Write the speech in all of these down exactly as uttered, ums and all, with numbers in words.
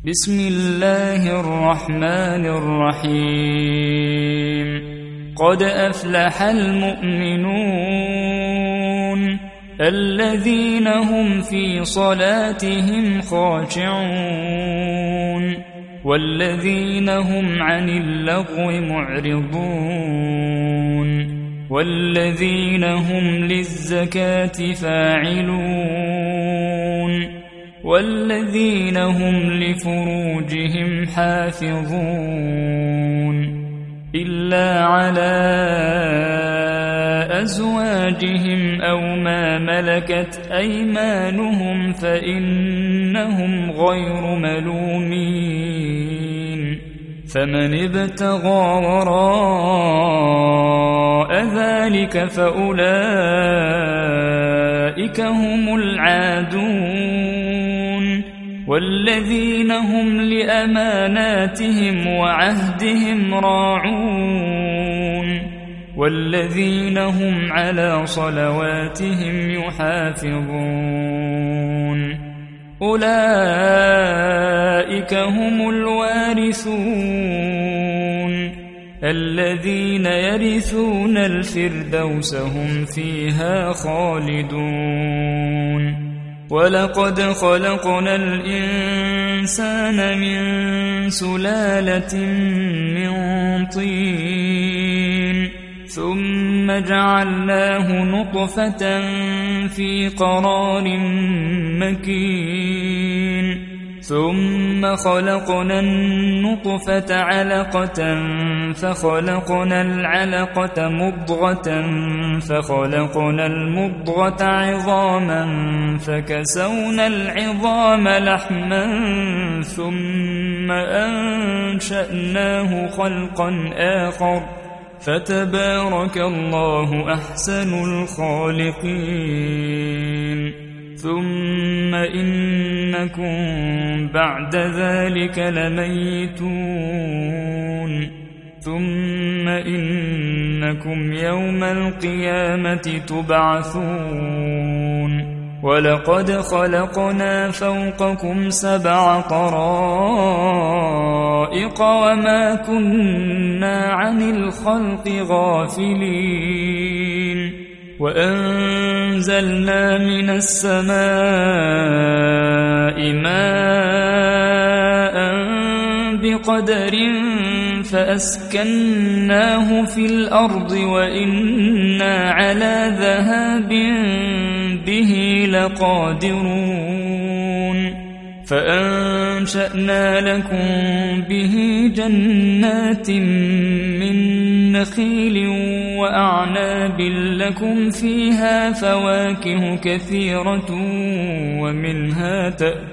بسم الله الرحمن الرحيم قد أفلح المؤمنون الذين هم في صلاتهم خاشعون والذين هم عن اللغو معرضون والذين هم للزكاة فاعلون والذين هم لفروجهم حافظون إلا على أزواجهم أو ما ملكت أيمانهم فإنهم غير ملومين فمن ابتغى وراء ذلك فأولئك هم العادون والذين هم لأماناتهم وعهدهم راعون والذين هم على صلواتهم يحافظون أولئك هم الوارثون الذين يرثون الفردوس هم فيها خالدون ولقد خلقنا الإنسان من سلالة من طين ثم جعلناه نطفة في قرار مكين ثم خلقنا النطفة علقة فخلقنا العلقة مضغة فخلقنا المضغة عظاما فكسونا العظام لحما ثم أنشأناه خلقا آخر فتبارك الله أحسن الخالقين ثم إنكم بعد ذلك لميتون ثم إنكم يوم القيامة تبعثون ولقد خلقنا فوقكم سبع طرائق وما كنا عن الخلق غافلين وأنزلنا من السماء ماء بقدر فأسكناه في الأرض وإنا على ذهاب به لقادرون فأنشأنا لكم به جنات من نخيل وأعناب لكم فيها فواكه كثيرة ومنها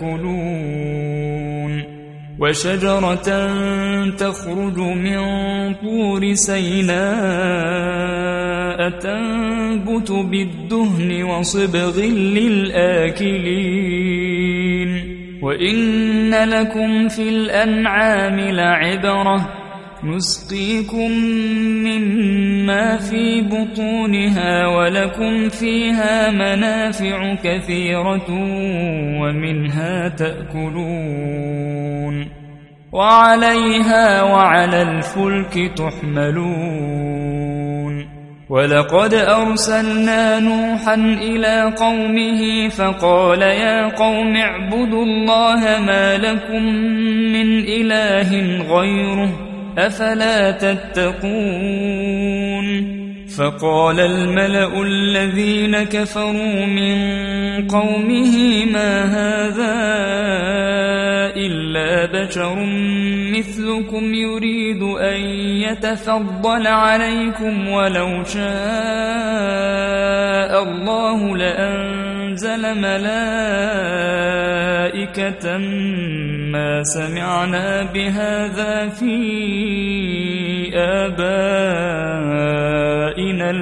تأكلون وشجرة تخرج من طور سيناء تنبت بالدهن وصبغ للآكلين وإن لكم في الأنعام لعبرة نسقيكم مما في بطونها ولكم فيها منافع كثيرة ومنها تأكلون وعليها وعلى الفلك تحملون ولقد أرسلنا نوحا إلى قومه فقال يا قوم اعبدوا الله ما لكم من إله غيره أفلا تتقون فقال الملأ الذين كفروا من قومه ما هذا إلا بشر مثلكم يريد أن يتفضل عليكم ولو شاء الله لأنزل ملائكة ما سمعنا بهذا في آبائنا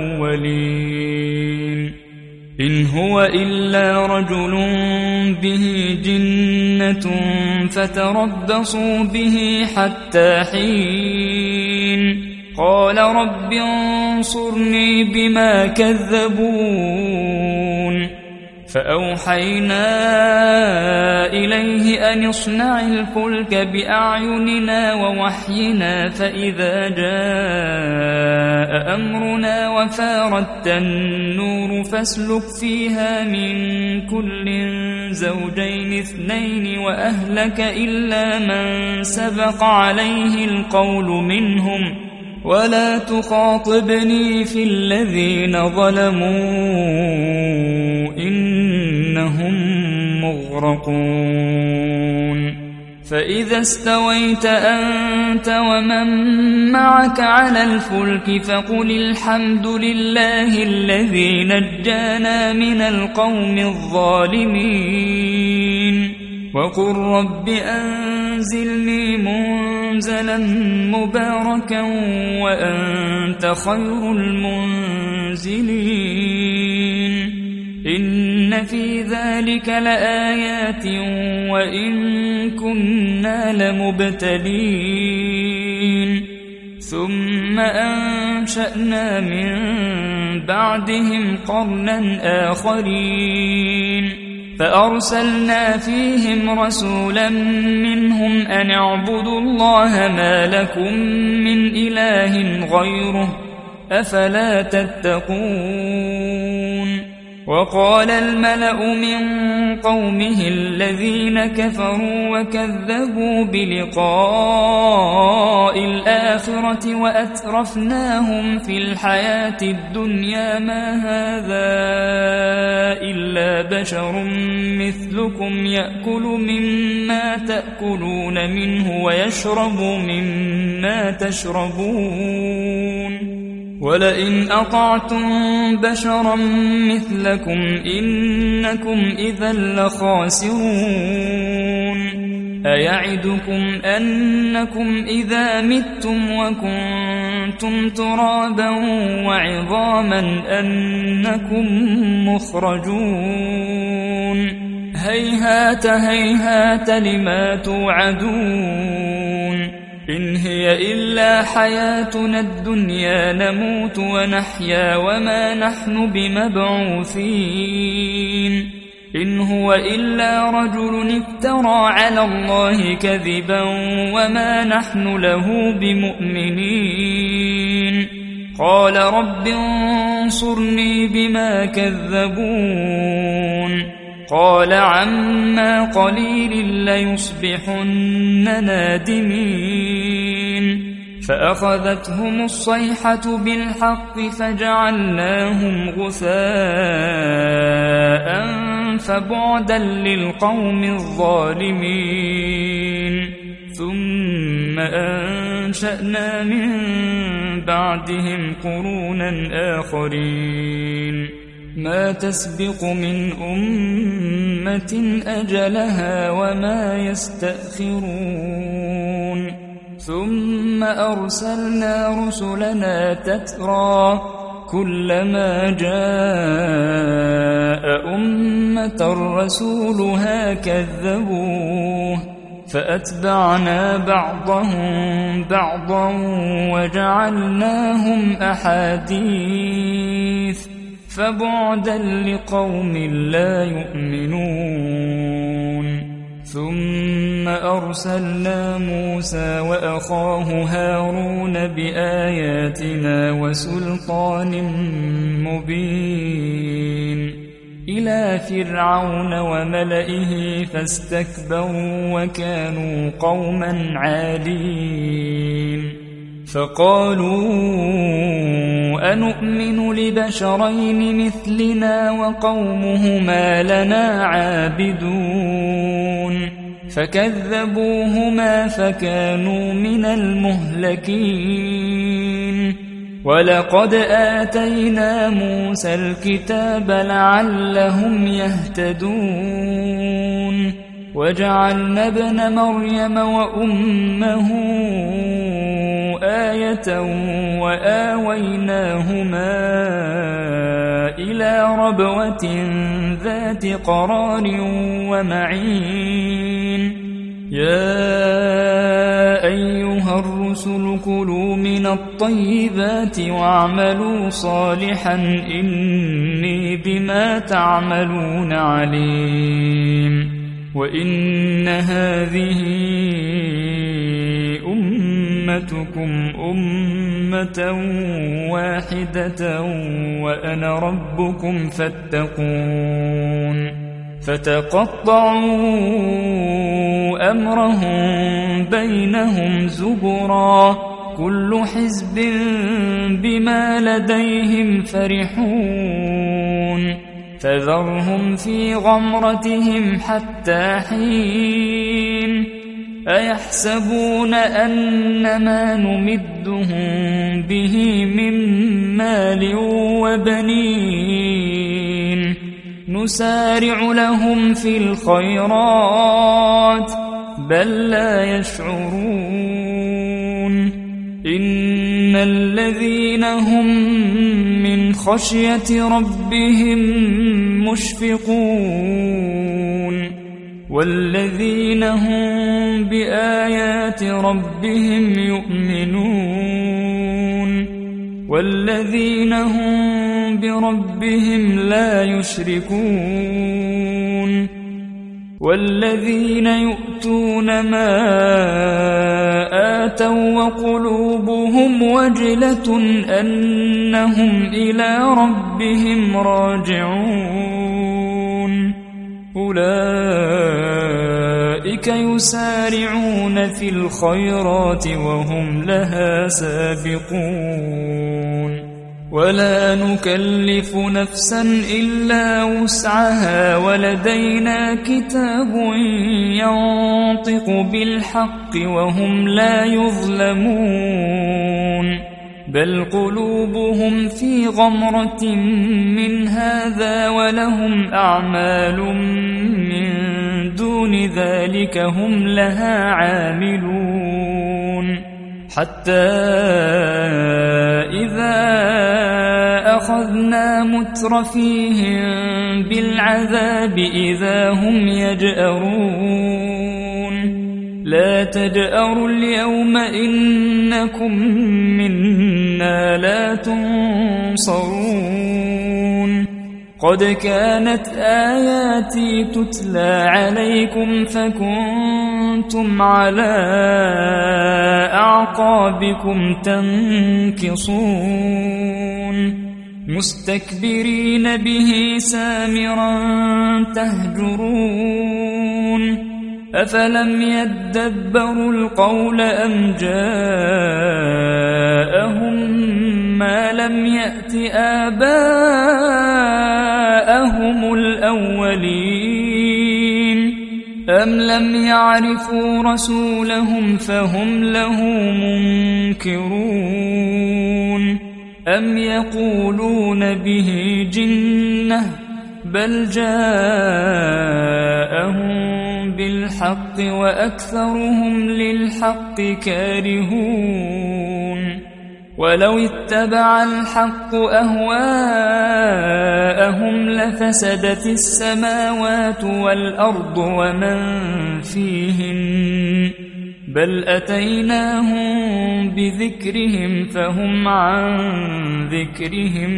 الأولين إن هو إلا رجل به جنة فتربصوا به حتى حين قال رب انصرني بما كذبون فأوحينا إليه أن اصنع الفلك بأعيننا ووحينا فإذا جاء أمرنا وفاردت النور فاسلك فيها من كل زوجين اثنين وأهلك إلا من سبق عليه القول منهم ولا تخاطبني في الذين ظلموا إنهم مغرقون فإذا استويت أنت ومن معك على الفلك فقل الحمد لله الذي نجانا من القوم الظالمين وقل رب أنزلني منزلا مباركا وأنت خير المنزلين إن في ذلك لآيات وإن كنا لمبتلين ثم أنشأنا من بعدهم قرنا آخرين فأرسلنا فيهم رسولا منهم أن اعبدوا الله ما لكم من إله غيره أفلا تتقون وقال الملأ من قومه الذين كفروا وكذبوا بلقاء الآخرة وأترفناهم في الحياة الدنيا ما هذا إلا بشر مثلكم يأكل مما تأكلون منه ويشرب مما تشربون ولئن أطعتم بشرا مثلكم إنكم إذا لخاسرون أيعدكم أنكم إذا متم وكنتم ترابا وعظاما أنكم مخرجون هيهات هيهات لما توعدون إن هي إلا حياتنا الدنيا نموت ونحيا وما نحن بمبعوثين إن هو إلا رجل افترى على الله كذبا وما نحن له بمؤمنين قال رب انصرني بما كذبون قال عما قليل ليصبحن نادمين فأخذتهم الصيحة بالحق فجعلناهم غثاء فبعدا للقوم الظالمين ثم أنشأنا من بعدهم قرونا آخرين ما تسبق من أمة أجلها وما يستأخرون ثم أرسلنا رسلنا تترى كلما جاء أمة رسولها كذبوه فأتبعنا بعضهم بعضا وجعلناهم أحاديث فبعدا لقوم لا يؤمنون ثم أرسلنا موسى وأخاه هارون بآياتنا وسلطان مبين إلى فرعون وملئه فاستكبروا وكانوا قوما عالين فقالوا أنؤمن لبشرين مثلنا وقومهما لنا عابدون فكذبوهما فكانوا من المهلكين ولقد آتينا موسى الكتاب لعلهم يهتدون وجعلنا ابن مريم وأمه آية وآويناهما إلى ربوة ذات قرار ومعين يا أيها الرسل كلوا من الطيبات واعملوا صالحا إني بما تعملون عليم وإن هذه أمتكم أمة واحدة وأنا ربكم فاتقون فتقطعوا أمرهم بينهم زبرا كل حزب بما لديهم فرحون فذرهم في غمرتهم حتى حين أيحسبون أن ما نمدهم به من مال وبنين نسارع لهم في الخيرات بل لا يشعرون إن الذين هم من خشية ربهم مشفقون والذين هم بآيات ربهم يؤمنون والذين هم بربهم لا يشركون والذين يؤتون ما آتوا وقلوبهم وجلة أنهم إلى ربهم راجعون أولئك يسارعون في الخيرات وهم لها سابقون ولا نكلف نفسا إلا وسعها ولدينا كتاب ينطق بالحق وهم لا يظلمون بل قلوبهم في غمرة من هذا ولهم أعمال من دون ذلك هم لها عاملون حتى إذا أخذنا مترفيهم بالعذاب إذا هم يجأرون لا تجأروا اليوم إنكم منا لا تنصرون قد كانت آياتي تتلى عليكم فكنتم على أعقابكم تنكصون مستكبرين به سامرا تهجرون أفلم يدبروا القول أم جاءهم ما لم يأت آباءهم الأولين أم لم يعرفوا رسولهم فهم له منكرون أم يقولون به جنة بل جاءهم بالحق وأكثرهم للحق كارهون ولو اتبع الحق أهواءهم لفسدت السماوات والأرض ومن فيهن بل أتيناهم بذكرهم فهم عن ذكرهم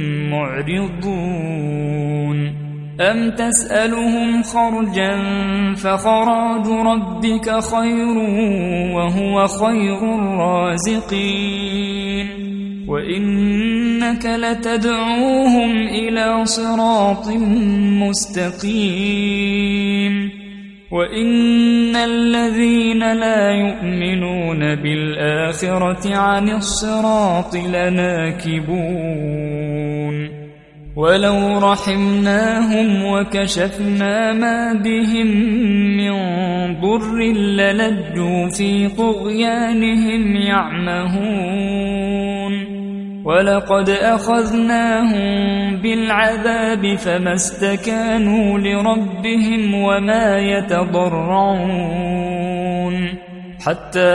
معرضون أم تسألهم خرجا فخراج ربك خير وهو خير الرازقين وإنك لتدعوهم إلى صراط مستقيم وإن الذين لا يؤمنون بالآخرة عن الصراط لناكبون ولو رحمناهم وكشفنا ما بهم من ضر للجوا في طغيانهم يعمهون ولقد أخذناهم بالعذاب فما استكانوا لربهم وما يتضرعون حتى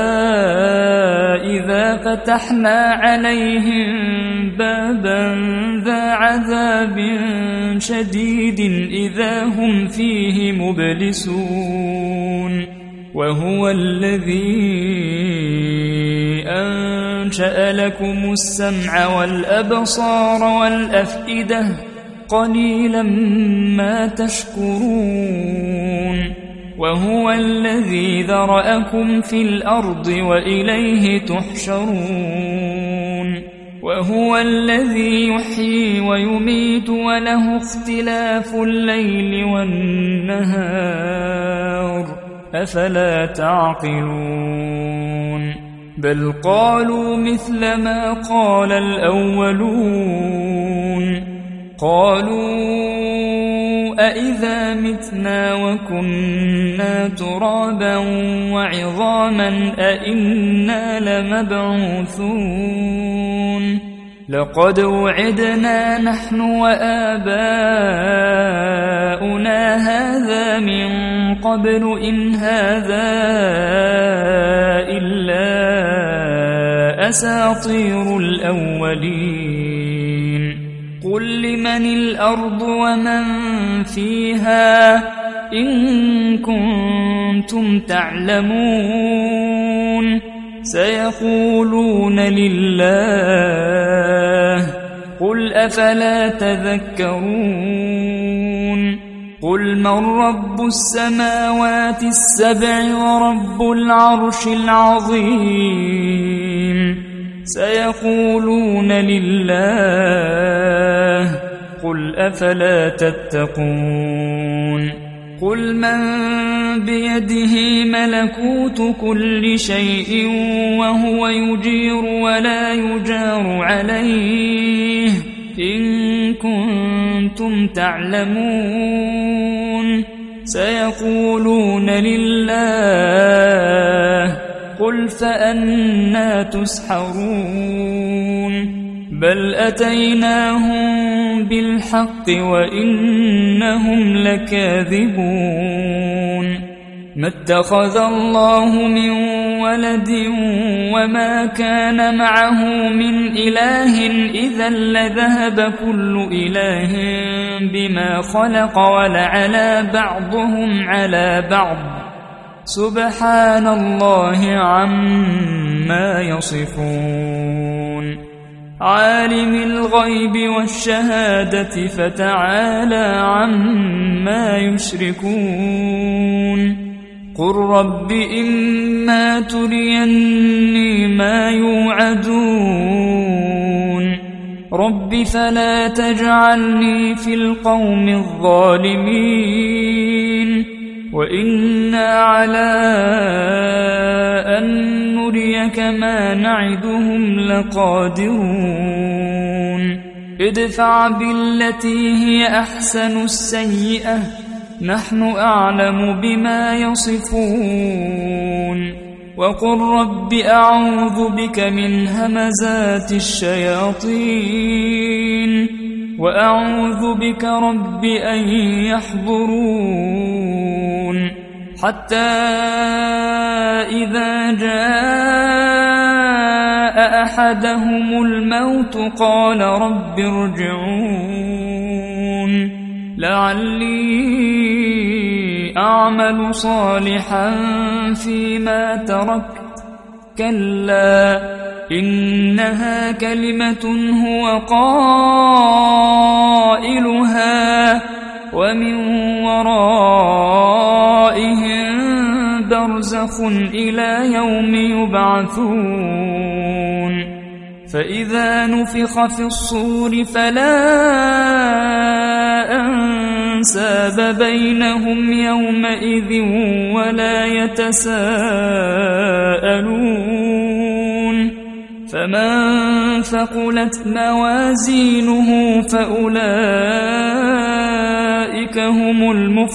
إذا فتحنا عليهم بابا ذا عذاب شديد إذا هم فيه مبلسون وهو الذي أنشأ لكم السمع والأبصار والأفئدة قليلا ما تشكرون وهو الذي ذرأكم في الأرض وإليه تحشرون وهو الذي يحيي ويميت وله اختلاف الليل والنهار أفلا تعقلون بل قالوا مثل ما قال الأولون قالوا أإذا متنا وكنا ترابا وعظاما أإنا لمبعوثون لقد وعدنا نحن وآباؤنا هذا من قبل إن هذا إلا أساطير الأولين قل لمن الأرض ومن فيها إن كنتم تعلمون سيقولون لله قل أفلا تذكرون قل من رب السماوات السبع ورب العرش العظيم سيقولون لله قل أفلا تتقون قل من بيده ملكوت كل شيء وهو يجير ولا يجار عليه إن كنتم تعلمون سيقولون لله قل فأنى تسحرون بل أتيناهم بالحق وإنهم لكاذبون ما اتخذ الله من ولد وما كان معه من إله إذا لذهب كل إله بما خلق ولعلى بعضهم على بعض سبحان الله عما يصفون عالم الغيب والشهادة فتعالى عما يشركون قل رب إما تريني ما يوعدون رب فلا تجعلني في القوم الظالمين وإنا على أن نريك ما نعدهم لقادرون ادفع بالتي هي أحسن السيئة نحن أعلم بما يصفون وقل رب أعوذ بك من همزات الشياطين وأعوذ بك رب أن يحضرون حتى إذا جاء أحدهم الموت قال رب ارجعون لعلي أعمل صالحا فيما تركت كلا إنها كلمة هو قائلها ومن ورائهم برزخ إلى يوم يبعثون فإذا نفخ في الصور فلا أنساب بينهم يومئذ ولا يتساءلون فمن ثقلت موازينه فأولئك هم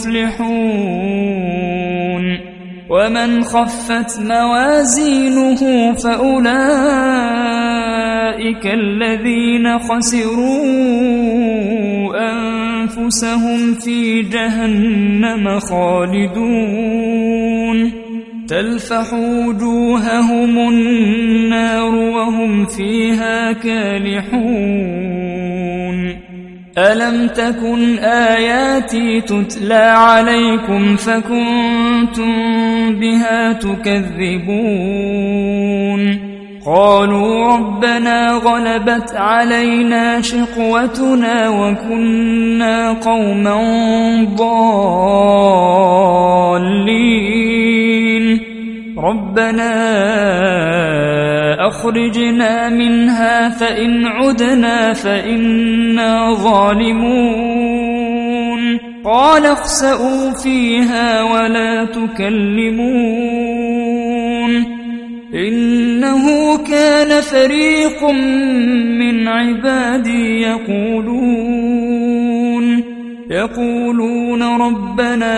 المفلحون ومن خفت موازينه فأولئك الذين خسروا أنفسهم في جهنم خالدون تلفح وجوههم النار وهم فيها كالحون ألم تكن آياتي تتلى عليكم فكنتم بها تكذبون قالوا ربنا غلبت علينا شقوتنا وكنا قوما ضالين ربنا أخرجنا منها فإن عدنا فإنا ظالمون قال اخسئوا فيها ولا تكلمون إنه كان فريق من عبادي يقولون يقولون ربنا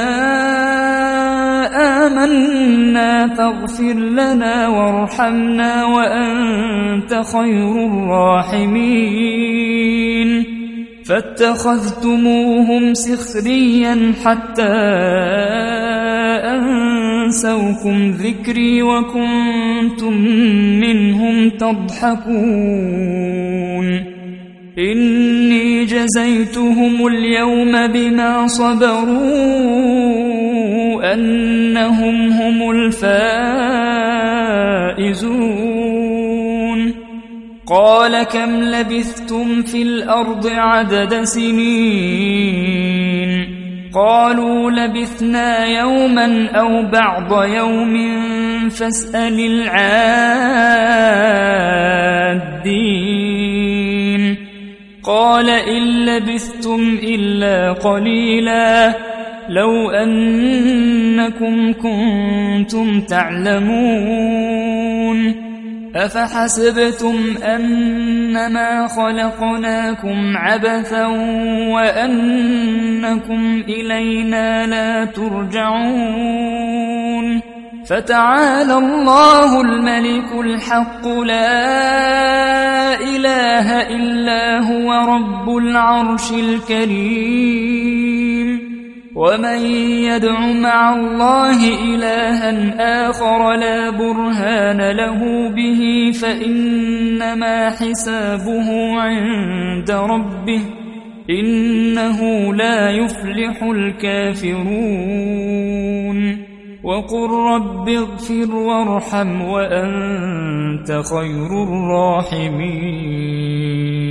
آمنا فاغفر لنا وارحمنا وأنت خير الراحمين فاتخذتموهم سخريا حتى أنسوكم ذكري وكنتم منهم تضحكون إني جزيتهم اليوم بما صبروا أنهم هم الفائزون قال كم لبثتم في الأرض عدد سنين قالوا لبثنا يوما أو بعض يوم فاسأل العادين قال إن لبثتم إلا قليلا لو أنكم كنتم تعلمون أفحسبتم أنما خلقناكم عبثا وأنكم إلينا لا ترجعون فتعالى الله الملك الحق لا إله إلا هو رب العرش الكريم ومن يدع مع الله إلها آخر لا برهان له به فإنما حسابه عند ربه إنه لا يفلح الكافرون وقل رب اغفر وارحم وأنت خير الراحمين